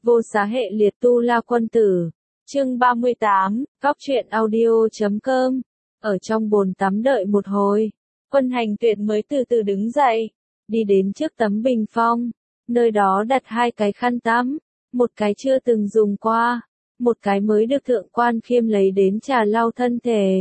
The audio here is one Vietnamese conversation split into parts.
Vô Xá Hệ Liệt Tu La Quân Tử. Chương 38, Góc truyện audio.com. Ở trong bồn tắm đợi một hồi, Quân Hành Tuyệt mới từ từ đứng dậy, đi đến trước tấm bình phong, nơi đó đặt hai cái khăn tắm, một cái chưa từng dùng qua, một cái mới được Thượng Quan Khiêm lấy đến trà lau thân thể.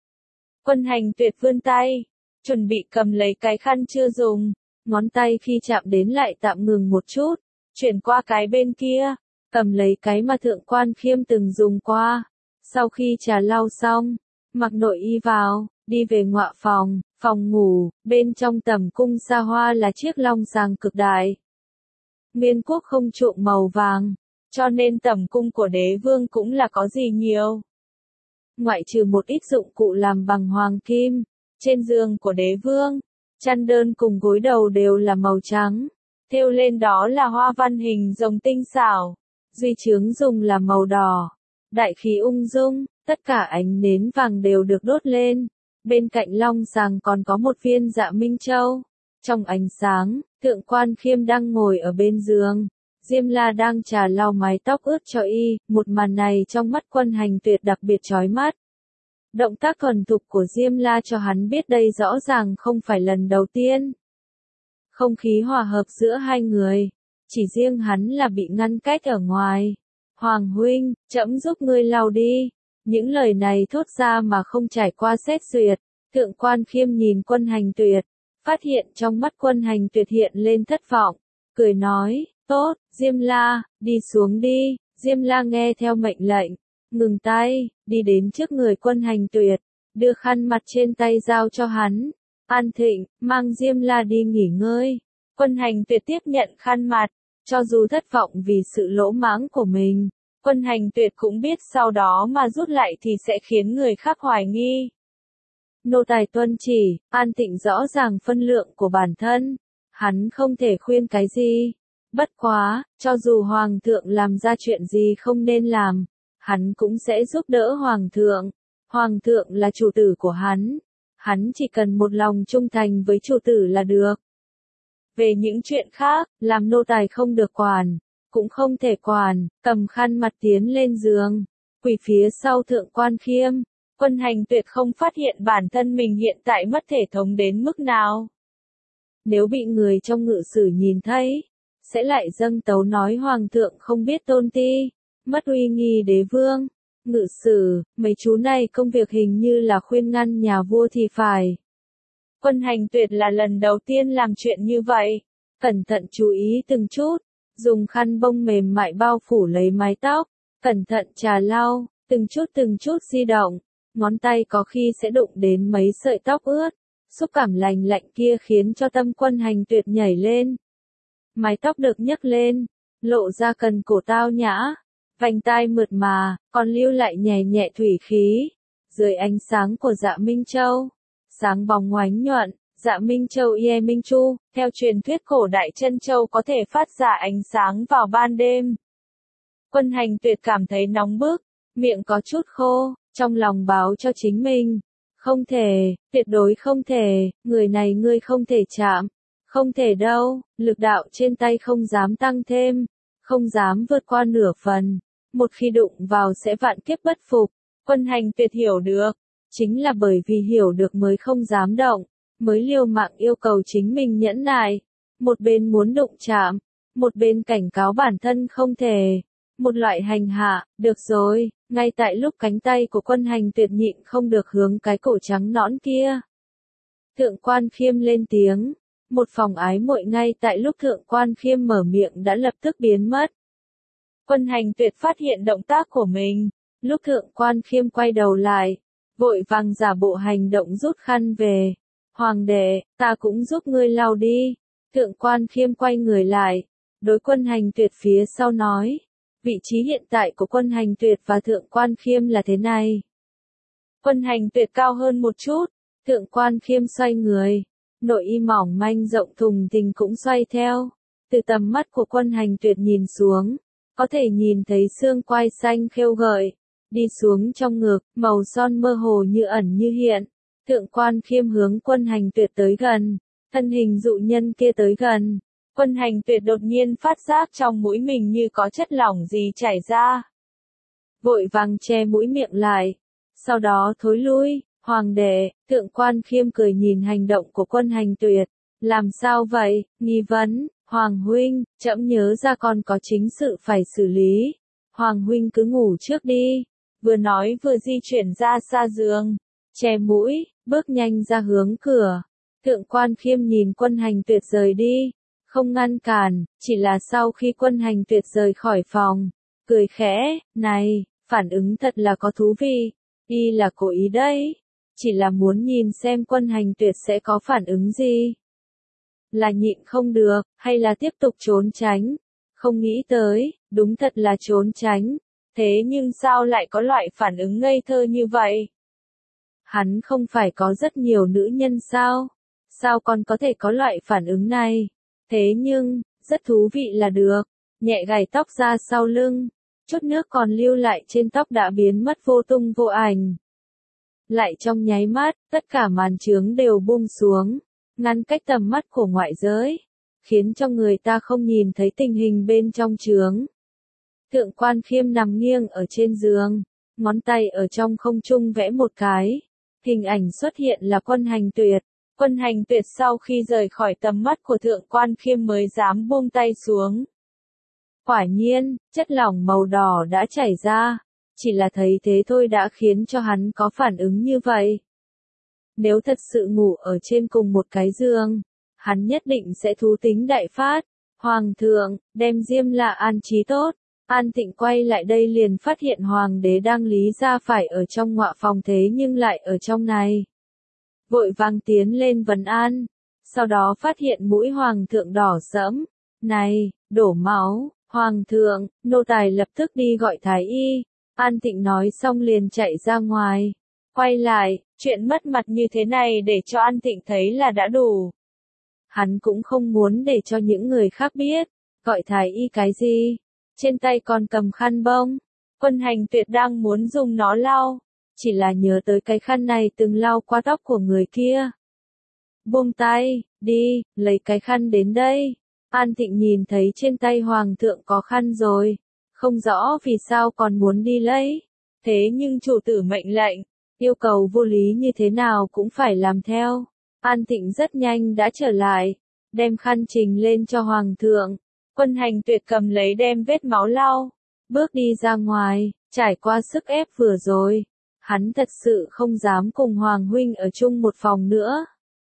Quân Hành Tuyệt vươn tay, chuẩn bị cầm lấy cái khăn chưa dùng, ngón tay khi chạm đến lại tạm ngừng một chút, chuyển qua cái bên kia, cầm lấy cái mà Thượng Quan Khiêm từng dùng qua. Sau khi trà lau xong, mặc nội y vào, đi về ngọa phòng, phòng ngủ, bên trong tẩm cung xa hoa là chiếc long giàng cực đại. Miên quốc không chuộng màu vàng, cho nên tẩm cung của đế vương cũng là có gì nhiều. Ngoại trừ một ít dụng cụ làm bằng hoàng kim, trên giường của đế vương, chăn đơn cùng gối đầu đều là màu trắng, thêu lên đó là hoa văn hình rồng tinh xảo, duy chướng dùng là màu đỏ, đại khí ung dung, tất cả ánh nến vàng đều được đốt lên. Bên cạnh long giàng còn có một viên Dạ Minh Châu. Trong ánh sáng, Thượng Quan Khiêm đang ngồi ở bên giường, Diêm La đang trà lau mái tóc ướt cho y, một màn này trong mắt Quân Hành Tuyệt đặc biệt chói mắt. Động tác thuần thục của Diêm La cho hắn biết đây rõ ràng không phải lần đầu tiên. Không khí hòa hợp giữa hai người, chỉ riêng hắn là bị ngăn cách ở ngoài. Hoàng huynh, trẫm giúp ngươi lau đi. Những lời này thốt ra mà không trải qua xét duyệt. Thượng Quan Khiêm nhìn Quân Hành Tuyệt, phát hiện trong mắt Quân Hành Tuyệt hiện lên thất vọng, cười nói, tốt, Diêm La, đi xuống đi. Diêm La nghe theo mệnh lệnh, ngừng tay, đi đến trước người Quân Hành Tuyệt, đưa khăn mặt trên tay giao cho hắn. An Thịnh, mang Diêm La đi nghỉ ngơi. Quân Hành Tuyệt tiếp nhận khăn mặt, cho dù thất vọng vì sự lỗ mãng của mình, Quân Hành Tuyệt cũng biết sau đó mà rút lại thì sẽ khiến người khác hoài nghi. Nô tài tuân chỉ. An Thịnh rõ ràng phân lượng của bản thân, hắn không thể khuyên cái gì. Bất quá, cho dù Hoàng thượng làm ra chuyện gì không nên làm, hắn cũng sẽ giúp đỡ Hoàng thượng. Hoàng thượng là chủ tử của hắn chỉ cần một lòng trung thành với chủ tử là được. Về những chuyện khác, làm nô tài không được quản, cũng không thể quản. Cầm khăn mặt tiến lên giường, quỳ phía sau Thượng Quan Khiêm. Quân Hành Tuyệt không phát hiện bản thân mình hiện tại mất thể thống đến mức nào. Nếu bị người trong ngự sử nhìn thấy, sẽ lại dâng tấu nói Hoàng thượng không biết tôn ti, mất uy nghi đế vương. Ngự sử, mấy chú này công việc hình như là khuyên ngăn nhà vua thì phải. Quân Hành Tuyệt là lần đầu tiên làm chuyện như vậy, cẩn thận chú ý từng chút, dùng khăn bông mềm mại bao phủ lấy mái tóc, cẩn thận trà lau, từng chút di động, ngón tay có khi sẽ đụng đến mấy sợi tóc ướt, xúc cảm lành lạnh kia khiến cho tâm Quân Hành Tuyệt nhảy lên. Mái tóc được nhấc lên, lộ ra cần cổ tao nhã, vành tai mượt mà, còn lưu lại nhẹ nhẹ thủy khí. Dưới ánh sáng của Dạ Minh Châu, sáng bóng oánh nhuận, Dạ Minh Châu Ye Minh Chu, theo truyền thuyết cổ đại chân châu có thể phát ra ánh sáng vào ban đêm. Quân Hành Tuyệt cảm thấy nóng bức, miệng có chút khô, trong lòng báo cho chính mình, không thể, tuyệt đối không thể, người này ngươi không thể chạm, không thể đâu, lực đạo trên tay không dám tăng thêm, không dám vượt qua nửa phần, một khi đụng vào sẽ vạn kiếp bất phục. Quân Hành Tuyệt hiểu được, chính là bởi vì hiểu được mới không dám động, mới liều mạng yêu cầu chính mình nhẫn nại. Một bên muốn đụng chạm, một bên cảnh cáo bản thân không thể. Một loại hành hạ, được rồi, ngay tại lúc cánh tay của Quân Hành Tuyệt nhịn không được hướng cái cổ trắng nõn kia. Thượng Quan Khiêm lên tiếng, một phòng ái muội ngay tại lúc Thượng Quan Khiêm mở miệng đã lập tức biến mất. Quân Hành Tuyệt phát hiện động tác của mình, lúc Thượng Quan Khiêm quay đầu lại, vội vàng giả bộ hành động rút khăn về. Hoàng đệ, ta cũng giúp ngươi lau đi. Thượng Quan Khiêm quay người lại, đối Quân Hành Tuyệt phía sau nói, vị trí hiện tại của Quân Hành Tuyệt và Thượng Quan Khiêm là thế này. Quân Hành Tuyệt cao hơn một chút, Thượng Quan Khiêm xoay người, nội y mỏng manh rộng thùng thình cũng xoay theo. Từ tầm mắt của Quân Hành Tuyệt nhìn xuống, có thể nhìn thấy xương quai xanh khêu gợi, đi xuống trong ngực, màu son mơ hồ như ẩn như hiện. Thượng Quan Khiêm hướng Quân Hành Tuyệt tới gần, thân hình dụ nhân kia tới gần, Quân Hành Tuyệt đột nhiên phát giác trong mũi mình như có chất lỏng gì chảy ra. Vội vàng che mũi miệng lại. Sau đó thối lui, Hoàng đệ, Thượng Quan Khiêm cười nhìn hành động của Quân Hành Tuyệt. Làm sao vậy, nghi vấn, Hoàng huynh, trẫm nhớ ra còn có chính sự phải xử lý. Hoàng huynh cứ ngủ trước đi. Vừa nói vừa di chuyển ra xa giường, che mũi, bước nhanh ra hướng cửa. Thượng Quan Khiêm nhìn Quân Hành Tuyệt rời đi, không ngăn cản, chỉ là sau khi Quân Hành Tuyệt rời khỏi phòng, cười khẽ, này, phản ứng thật là có thú vị, y là cố ý đấy, chỉ là muốn nhìn xem Quân Hành Tuyệt sẽ có phản ứng gì. Là nhịn không được, hay là tiếp tục trốn tránh, không nghĩ tới, đúng thật là trốn tránh, thế nhưng sao lại có loại phản ứng ngây thơ như vậy? Hắn không phải có rất nhiều nữ nhân sao? Sao còn có thể có loại phản ứng này? Thế nhưng, rất thú vị là được. Nhẹ gài tóc ra sau lưng. Chút nước còn lưu lại trên tóc đã biến mất vô tung vô ảnh. Lại trong nháy mắt, tất cả màn chướng đều buông xuống. Ngăn cách tầm mắt của ngoại giới. Khiến cho người ta không nhìn thấy tình hình bên trong chướng. Thượng Quan Khiêm nằm nghiêng ở trên giường. Ngón tay ở trong không trung vẽ một cái. Hình ảnh xuất hiện là Quân Hành Tuyệt. Quân Hành Tuyệt sau khi rời khỏi tầm mắt của Thượng Quan Khiêm mới dám buông tay xuống. Quả nhiên, chất lỏng màu đỏ đã chảy ra. Chỉ là thấy thế thôi đã khiến cho hắn có phản ứng như vậy. Nếu thật sự ngủ ở trên cùng một cái giường, hắn nhất định sẽ thú tính đại phát. Hoàng thượng, đem Diêm La an trí tốt. An Tịnh quay lại đây liền phát hiện Hoàng đế đang lý ra phải ở trong ngọa phòng thế nhưng lại ở trong này. Vội vàng tiến lên vấn an. Sau đó phát hiện mũi Hoàng thượng đỏ sẫm. Này, đổ máu, Hoàng thượng, nô tài lập tức đi gọi thái y. An Tịnh nói xong liền chạy ra ngoài. Quay lại, chuyện mất mặt như thế này để cho An Tịnh thấy là đã đủ. Hắn cũng không muốn để cho những người khác biết. Gọi thái y cái gì? Trên tay còn cầm khăn bông. Quân Hành Tuyệt đang muốn dùng nó lau. Chỉ là nhớ tới cái khăn này từng lau qua tóc của người kia. Buông tay, đi, lấy cái khăn đến đây. An Tịnh nhìn thấy trên tay Hoàng thượng có khăn rồi. Không rõ vì sao còn muốn đi lấy. Thế nhưng chủ tử mệnh lệnh, yêu cầu vô lý như thế nào cũng phải làm theo. An Tịnh rất nhanh đã trở lại. Đem khăn trình lên cho Hoàng thượng. Quân Hành Tuyệt cầm lấy đem vết máu lau. Bước đi ra ngoài, trải qua sức ép vừa rồi. Hắn thật sự không dám cùng Hoàng huynh ở chung một phòng nữa.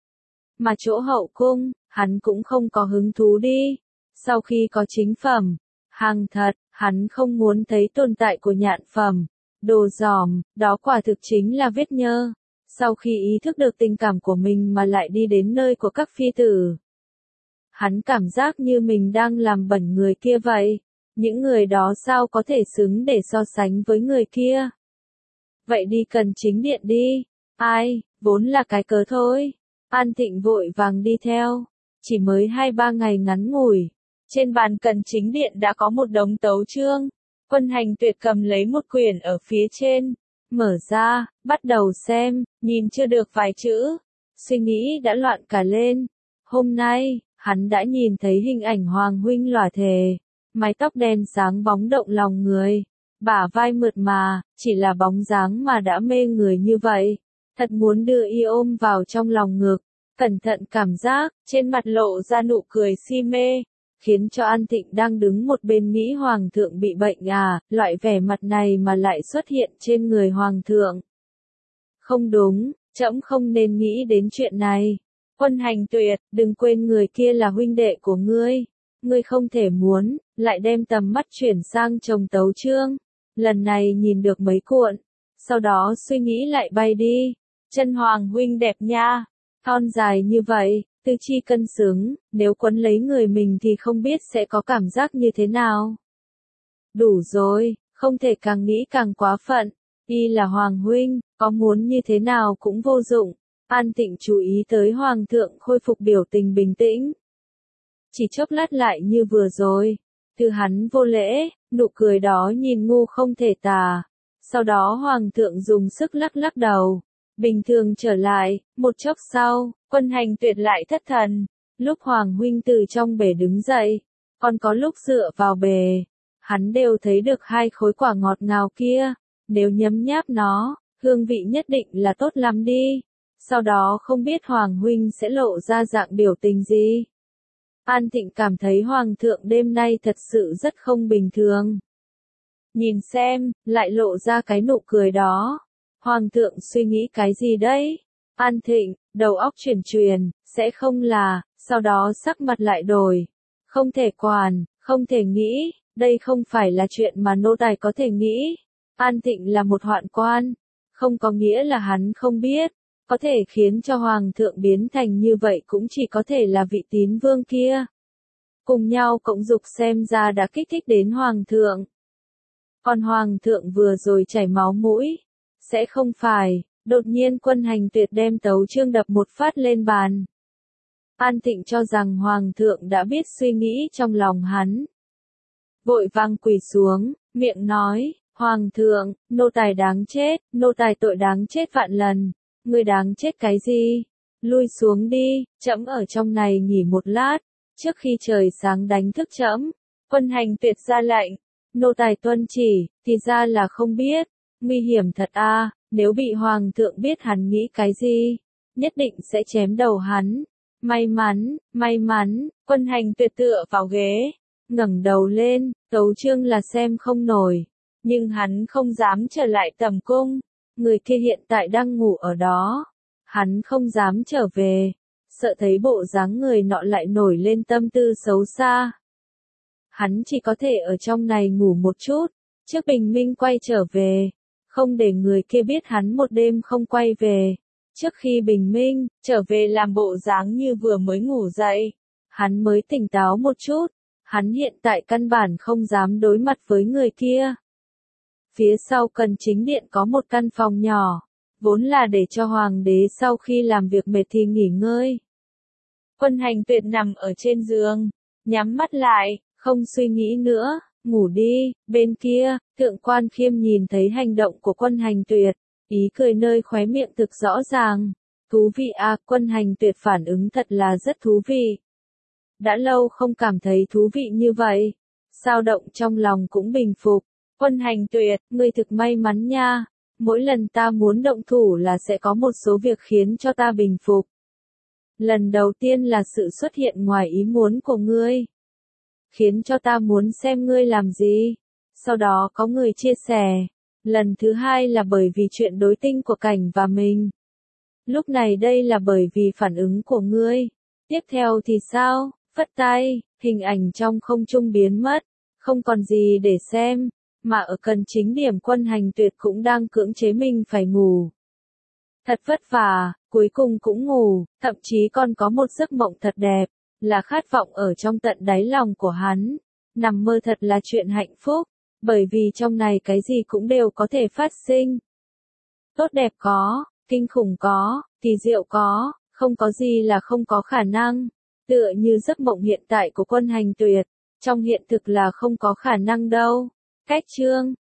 Mà chỗ hậu cung, hắn cũng không có hứng thú đi. Sau khi có chính phẩm, hàng thật, hắn không muốn thấy tồn tại của nhạn phẩm, đồ giòm, đó quả thực chính là vết nhơ. Sau khi ý thức được tình cảm của mình mà lại đi đến nơi của các phi tử. Hắn cảm giác như mình đang làm bẩn người kia vậy. Những người đó sao có thể xứng để so sánh với người kia. Vậy đi cần chính điện đi. Ai, vốn là cái cớ thôi. An Tịnh vội vàng đi theo. Chỉ mới 2-3 ngày ngắn ngủi. Trên bàn cần chính điện đã có một đống tấu chương. Quân Hành Tuyệt cầm lấy một quyển ở phía trên. Mở ra, bắt đầu xem, nhìn chưa được vài chữ. Suy nghĩ đã loạn cả lên. Hôm nay, hắn đã nhìn thấy hình ảnh Hoàng huynh lòa thề. Mái tóc đen sáng bóng động lòng người. Bả vai mượt mà, chỉ là bóng dáng mà đã mê người như vậy. Thật muốn đưa y ôm vào trong lòng ngực. Cẩn thận cảm giác, trên mặt lộ ra nụ cười si mê. Khiến cho An Tịnh đang đứng một bên nghĩ Hoàng thượng bị bệnh à, loại vẻ mặt này mà lại xuất hiện trên người Hoàng thượng. Không đúng, trẫm không nên nghĩ đến chuyện này. Quân Hành Tuyệt, đừng quên người kia là huynh đệ của ngươi. Ngươi không thể muốn, lại đem tầm mắt chuyển sang chồng tấu chương. Lần này nhìn được mấy cuộn, sau đó suy nghĩ lại bay đi. Chân Hoàng huynh đẹp nha, thon dài như vậy, tư chi cân xứng, nếu quấn lấy người mình thì không biết sẽ có cảm giác như thế nào. Đủ rồi, không thể càng nghĩ càng quá phận. Y là Hoàng huynh, có muốn như thế nào cũng vô dụng. An Tịnh chú ý tới Hoàng thượng khôi phục biểu tình bình tĩnh. Chỉ chốc lát lại như vừa rồi. Từ hắn vô lễ, nụ cười đó nhìn ngu không thể tả. Sau đó Hoàng thượng dùng sức lắc lắc đầu. Bình thường trở lại, một chốc sau, Quân Hành Tuyệt lại thất thần. Lúc Hoàng huynh từ trong bể đứng dậy, còn có lúc dựa vào bể, hắn đều thấy được hai khối quả ngọt ngào kia, nếu nhấm nháp nó, hương vị nhất định là tốt lắm đi. Sau đó không biết Hoàng huynh sẽ lộ ra dạng biểu tình gì. An Thịnh cảm thấy Hoàng thượng đêm nay thật sự rất không bình thường. Nhìn xem, lại lộ ra cái nụ cười đó. Hoàng thượng suy nghĩ cái gì đấy? An Thịnh, đầu óc chuyển, sẽ không là, sau đó sắc mặt lại đổi. Không thể quản, không thể nghĩ, đây không phải là chuyện mà nô tài có thể nghĩ. An Thịnh là một hoạn quan, không có nghĩa là hắn không biết. Có thể khiến cho Hoàng thượng biến thành như vậy cũng chỉ có thể là vị tín vương kia. Cùng nhau cộng dục xem ra đã kích thích đến Hoàng thượng. Còn Hoàng thượng vừa rồi chảy máu mũi. Sẽ không phải, đột nhiên Quân Hành Tuyệt đem tấu chương đập một phát lên bàn. An Thịnh cho rằng Hoàng thượng đã biết suy nghĩ trong lòng hắn. Vội vàng quỳ xuống, miệng nói, Hoàng thượng, nô tài đáng chết, nô tài tội đáng chết vạn lần. Ngươi đáng chết cái gì? Lui xuống đi, trẫm ở trong này nghỉ một lát, trước khi trời sáng đánh thức trẫm. Quân Hành Tuyệt ra lệnh, nô tài tuân chỉ, thì ra là không biết, nguy hiểm thật a, nếu bị Hoàng thượng biết hắn nghĩ cái gì, nhất định sẽ chém đầu hắn. May mắn, Quân Hành Tuyệt tựa vào ghế, ngẩng đầu lên, tấu chương là xem không nổi, nhưng hắn không dám trở lại tầm cung. Người kia hiện tại đang ngủ ở đó. Hắn không dám trở về. Sợ thấy bộ dáng người nọ lại nổi lên tâm tư xấu xa. Hắn chỉ có thể ở trong này ngủ một chút. Trước bình minh quay trở về. Không để người kia biết hắn một đêm không quay về. Trước khi bình minh, trở về làm bộ dáng như vừa mới ngủ dậy. Hắn mới tỉnh táo một chút. Hắn hiện tại căn bản không dám đối mặt với người kia. Phía sau Cần Chính Điện có một căn phòng nhỏ, vốn là để cho Hoàng đế sau khi làm việc mệt thì nghỉ ngơi. Quân Hành Tuyệt nằm ở trên giường, nhắm mắt lại, không suy nghĩ nữa, ngủ đi. Bên kia, Thượng Quan Khiêm nhìn thấy hành động của Quân Hành Tuyệt, ý cười nơi khóe miệng thực rõ ràng. Thú vị à, Quân Hành Tuyệt phản ứng thật là rất thú vị. Đã lâu không cảm thấy thú vị như vậy, dao động trong lòng cũng bình phục. Quân Hành Tuyệt, ngươi thực may mắn nha, mỗi lần ta muốn động thủ là sẽ có một số việc khiến cho ta bình phục. Lần đầu tiên là sự xuất hiện ngoài ý muốn của ngươi, khiến cho ta muốn xem ngươi làm gì, sau đó có người chia sẻ. Lần thứ hai là bởi vì chuyện đối tinh của Cảnh và mình. Lúc này đây là bởi vì phản ứng của ngươi. Tiếp theo thì sao? Phất tay, hình ảnh trong không trung biến mất, không còn gì để xem. Mà ở Cần Chính Điểm Quân Hành Tuyệt cũng đang cưỡng chế mình phải ngủ. Thật vất vả, cuối cùng cũng ngủ, thậm chí còn có một giấc mộng thật đẹp, là khát vọng ở trong tận đáy lòng của hắn. Nằm mơ thật là chuyện hạnh phúc, bởi vì trong này cái gì cũng đều có thể phát sinh. Tốt đẹp có, kinh khủng có, kỳ diệu có, không có gì là không có khả năng. Tựa như giấc mộng hiện tại của Quân Hành Tuyệt, trong hiện thực là không có khả năng đâu. Cách chương